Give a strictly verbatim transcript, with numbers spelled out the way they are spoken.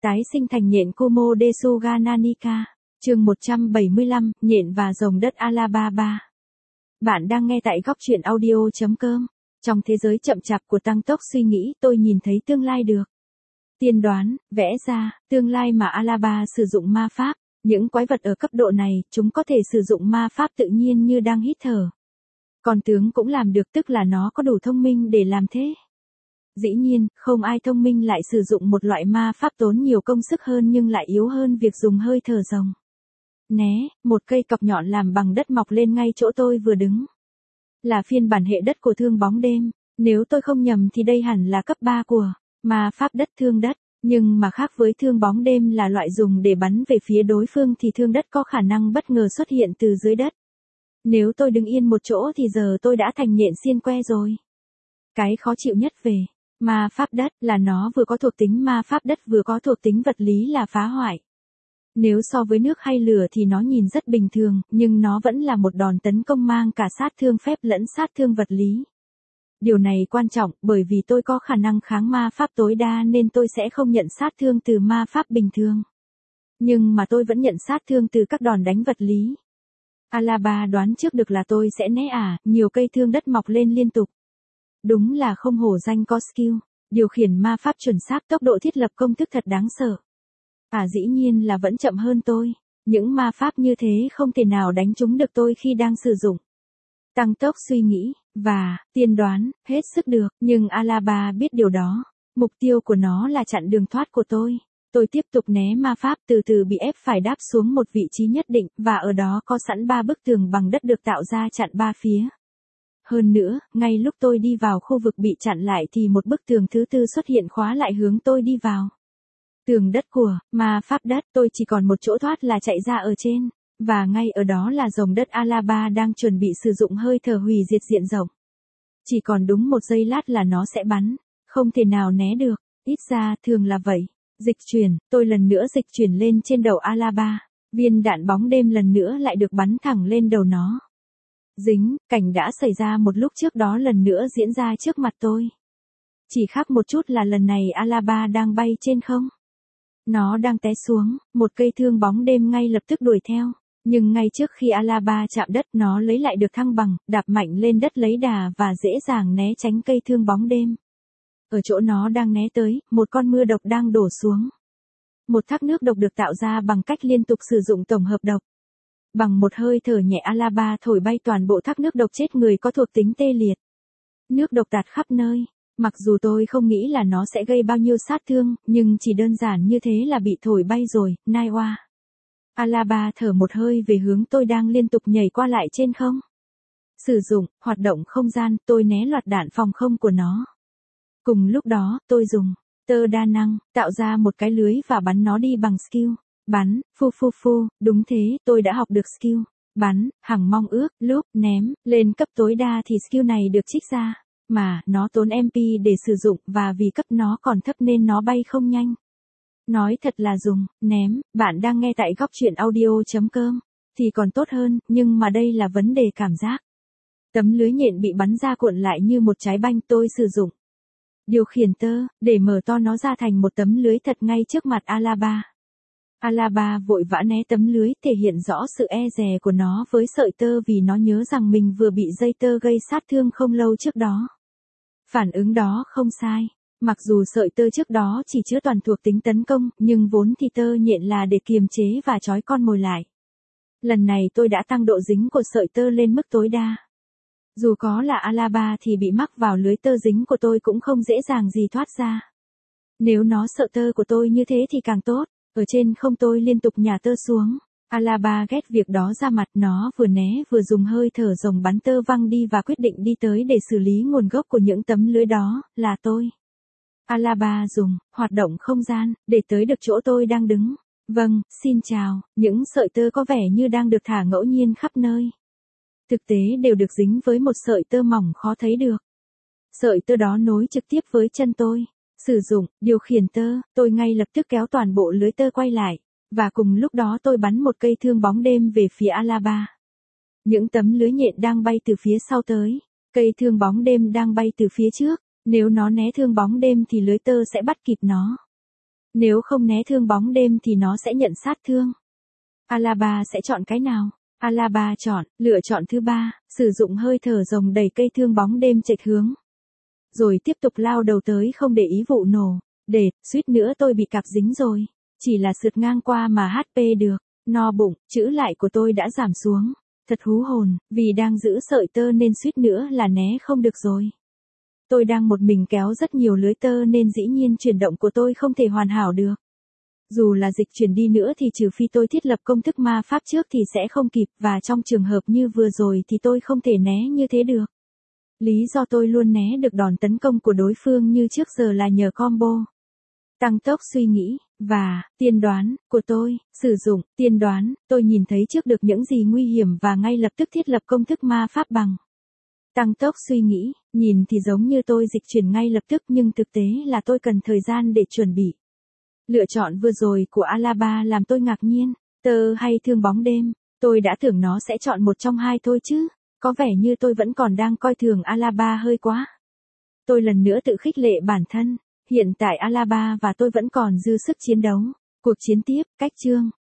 Tái sinh thành nhện Kumo Desuga Nanika. Chương một trăm bảy mươi lăm, nhện và rồng đất Alabama. Bạn đang nghe tại góc truyện audio chấm com. Trong thế giới chậm chạp của tăng tốc suy nghĩ, tôi nhìn thấy tương lai được tiên đoán, vẽ ra, tương lai mà Alabama sử dụng ma pháp. Những quái vật ở cấp độ này, chúng có thể sử dụng ma pháp tự nhiên như đang hít thở. Con tướng cũng làm được, tức là nó có đủ thông minh để làm thế. Dĩ nhiên, không ai thông minh lại sử dụng một loại ma pháp tốn nhiều công sức hơn nhưng lại yếu hơn việc dùng hơi thở rồng. Né, một cây cọc nhọn làm bằng đất mọc lên ngay chỗ tôi vừa đứng. Là phiên bản hệ đất của thương bóng đêm. Nếu tôi không nhầm thì đây hẳn là cấp ba của ma pháp đất thương đất. Nhưng mà khác với thương bóng đêm là loại dùng để bắn về phía đối phương thì thương đất có khả năng bất ngờ xuất hiện từ dưới đất. Nếu tôi đứng yên một chỗ thì giờ tôi đã thành nhện xiên que rồi. Cái khó chịu nhất về ma pháp đất là nó vừa có thuộc tính ma pháp đất vừa có thuộc tính vật lý là phá hoại. Nếu so với nước hay lửa thì nó nhìn rất bình thường, nhưng nó vẫn là một đòn tấn công mang cả sát thương phép lẫn sát thương vật lý. Điều này quan trọng bởi vì tôi có khả năng kháng ma pháp tối đa nên tôi sẽ không nhận sát thương từ ma pháp bình thường. Nhưng mà tôi vẫn nhận sát thương từ các đòn đánh vật lý. Alabama đoán trước được là tôi sẽ né à, nhiều cây thương đất mọc lên liên tục. Đúng là không hổ danh có skill, điều khiển ma pháp chuẩn xác, tốc độ thiết lập công thức thật đáng sợ. À dĩ nhiên là vẫn chậm hơn tôi, những ma pháp như thế không thể nào đánh trúng được tôi khi đang sử dụng. Tăng tốc suy nghĩ, và, tiên đoán, hết sức được, nhưng Alabama biết điều đó. Mục tiêu của nó là chặn đường thoát của tôi. Tôi tiếp tục né ma pháp, từ từ bị ép phải đáp xuống một vị trí nhất định, và ở đó có sẵn ba bức tường bằng đất được tạo ra chặn ba phía. Hơn nữa, ngay lúc tôi đi vào khu vực bị chặn lại thì một bức tường thứ tư xuất hiện khóa lại hướng tôi đi vào. Tường đất của ma pháp đất, tôi chỉ còn một chỗ thoát là chạy ra ở trên. Và ngay ở đó là rồng đất Alabama đang chuẩn bị sử dụng hơi thở hủy diệt diện rộng. Chỉ còn đúng một giây lát là nó sẽ bắn, không thể nào né được, ít ra thường là vậy. Dịch chuyển, tôi lần nữa dịch chuyển lên trên đầu Alabama, viên đạn bóng đêm lần nữa lại được bắn thẳng lên đầu nó. Dính, cảnh đã xảy ra một lúc trước đó lần nữa diễn ra trước mặt tôi. Chỉ khác một chút là lần này Alabama đang bay trên không. Nó đang té xuống, một cây thương bóng đêm ngay lập tức đuổi theo. Nhưng ngay trước khi Alabama chạm đất nó lấy lại được thăng bằng, đạp mạnh lên đất lấy đà và dễ dàng né tránh cây thương bóng đêm. Ở chỗ nó đang né tới, một con mưa độc đang đổ xuống. Một thác nước độc được tạo ra bằng cách liên tục sử dụng tổng hợp độc. Bằng một hơi thở nhẹ Alabama thổi bay toàn bộ thác nước độc chết người có thuộc tính tê liệt. Nước độc tạt khắp nơi. Mặc dù tôi không nghĩ là nó sẽ gây bao nhiêu sát thương, nhưng chỉ đơn giản như thế là bị thổi bay rồi, Naiwa. Alabama thở một hơi về hướng tôi đang liên tục nhảy qua lại trên không. Sử dụng, hoạt động không gian, tôi né loạt đạn phòng không của nó. Cùng lúc đó, tôi dùng tơ đa năng, tạo ra một cái lưới và bắn nó đi bằng skill. Bắn, phu phu phu, đúng thế, tôi đã học được skill. Bắn, hằng mong ước, lúc, ném, lên cấp tối đa thì skill này được trích ra. Mà, nó tốn em pê để sử dụng và vì cấp nó còn thấp nên nó bay không nhanh. Nói thật là dùng, ném, bạn đang nghe tại góc truyện audio chấm com, thì còn tốt hơn, nhưng mà đây là vấn đề cảm giác. Tấm lưới nhện bị bắn ra cuộn lại như một trái banh, tôi sử dụng điều khiển tơ, để mở to nó ra thành một tấm lưới thật ngay trước mặt Alabama. Alabama vội vã né tấm lưới, thể hiện rõ sự e dè của nó với sợi tơ vì nó nhớ rằng mình vừa bị dây tơ gây sát thương không lâu trước đó. Phản ứng đó không sai. Mặc dù sợi tơ trước đó chỉ chứa toàn thuộc tính tấn công, nhưng vốn thì tơ nhện là để kiềm chế và trói con mồi lại. Lần này tôi đã tăng độ dính của sợi tơ lên mức tối đa. Dù có là Alabama thì bị mắc vào lưới tơ dính của tôi cũng không dễ dàng gì thoát ra. Nếu nó sợ tơ của tôi như thế thì càng tốt. Ở trên không tôi liên tục nhả tơ xuống. Alabama ghét việc đó ra mặt, nó vừa né vừa dùng hơi thở rồng bắn tơ văng đi và quyết định đi tới để xử lý nguồn gốc của những tấm lưới đó, là tôi. Alabama dùng hoạt động không gian để tới được chỗ tôi đang đứng. Vâng, xin chào, những sợi tơ có vẻ như đang được thả ngẫu nhiên khắp nơi. Thực tế đều được dính với một sợi tơ mỏng khó thấy được. Sợi tơ đó nối trực tiếp với chân tôi. Sử dụng, điều khiển tơ, tôi ngay lập tức kéo toàn bộ lưới tơ quay lại, và cùng lúc đó tôi bắn một cây thương bóng đêm về phía Alabama. Những tấm lưới nhện đang bay từ phía sau tới, cây thương bóng đêm đang bay từ phía trước, nếu nó né thương bóng đêm thì lưới tơ sẽ bắt kịp nó. Nếu không né thương bóng đêm thì nó sẽ nhận sát thương. Alaba sẽ chọn cái nào? Alaba chọn, lựa chọn thứ ba, sử dụng hơi thở rồng đẩy cây thương bóng đêm chệch hướng. Rồi tiếp tục lao đầu tới không để ý vụ nổ. Đệt, suýt nữa tôi bị cạp dính rồi. Chỉ là sượt ngang qua mà hát pê được. No bụng, chữ lại của tôi đã giảm xuống. Thật hú hồn, vì đang giữ sợi tơ nên suýt nữa là né không được rồi. Tôi đang một mình kéo rất nhiều lưới tơ nên dĩ nhiên chuyển động của tôi không thể hoàn hảo được. Dù là dịch chuyển đi nữa thì trừ phi tôi thiết lập công thức ma pháp trước thì sẽ không kịp, và trong trường hợp như vừa rồi thì tôi không thể né như thế được. Lý do tôi luôn né được đòn tấn công của đối phương như trước giờ là nhờ combo tăng tốc suy nghĩ, và tiên đoán của tôi. Sử dụng tiên đoán, tôi nhìn thấy trước được những gì nguy hiểm và ngay lập tức thiết lập công thức ma pháp bằng tăng tốc suy nghĩ. Nhìn thì giống như tôi dịch chuyển ngay lập tức nhưng thực tế là tôi cần thời gian để chuẩn bị. Lựa chọn vừa rồi của Alaba làm tôi ngạc nhiên. Tơ hay thương bóng đêm, tôi đã tưởng nó sẽ chọn một trong hai thôi chứ. Có vẻ như tôi vẫn còn đang coi thường Alaba hơi quá. Tôi lần nữa tự khích lệ bản thân. Hiện tại Alaba và tôi vẫn còn dư sức chiến đấu. Cuộc chiến tiếp, cách chương.